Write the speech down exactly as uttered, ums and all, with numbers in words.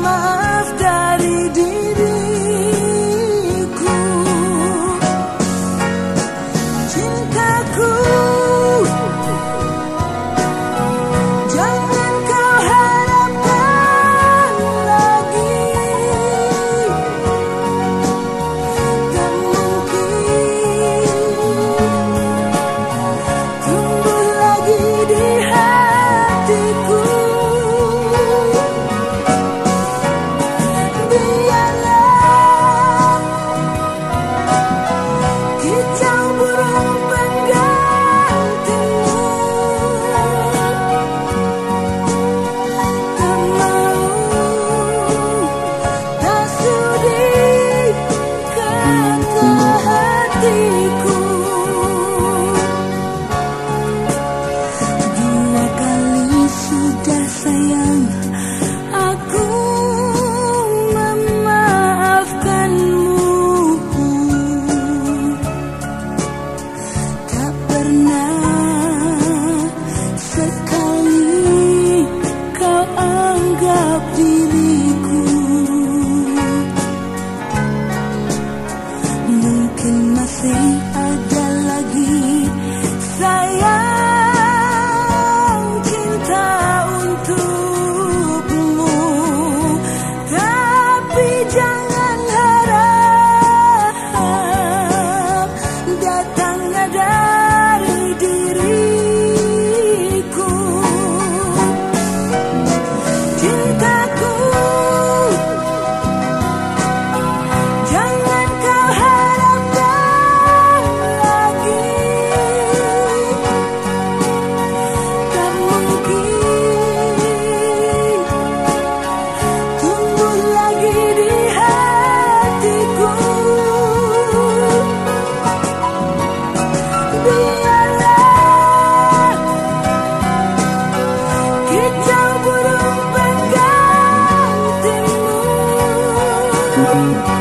maaf dari diriku. Cintaku, jangan kau harapkan lagi. Tak mungkin tumbuh lagi di hatiku. Biarlah kicau burung penggantimu. Tak mau, tak sudi kata hatiku. Dua kali sudah sayang aku memaafkanmu. Tak pernah sekali kau anggap diriku. Mungkin masih ada lagi sayang cinta untukmu, tapi jangan harap datangnya dari diriku. Cintaku, jangan kau harapkan lagi. Tak mungkin tumbuh lagi di hatiku. Biarlah kicau burung penggantimu.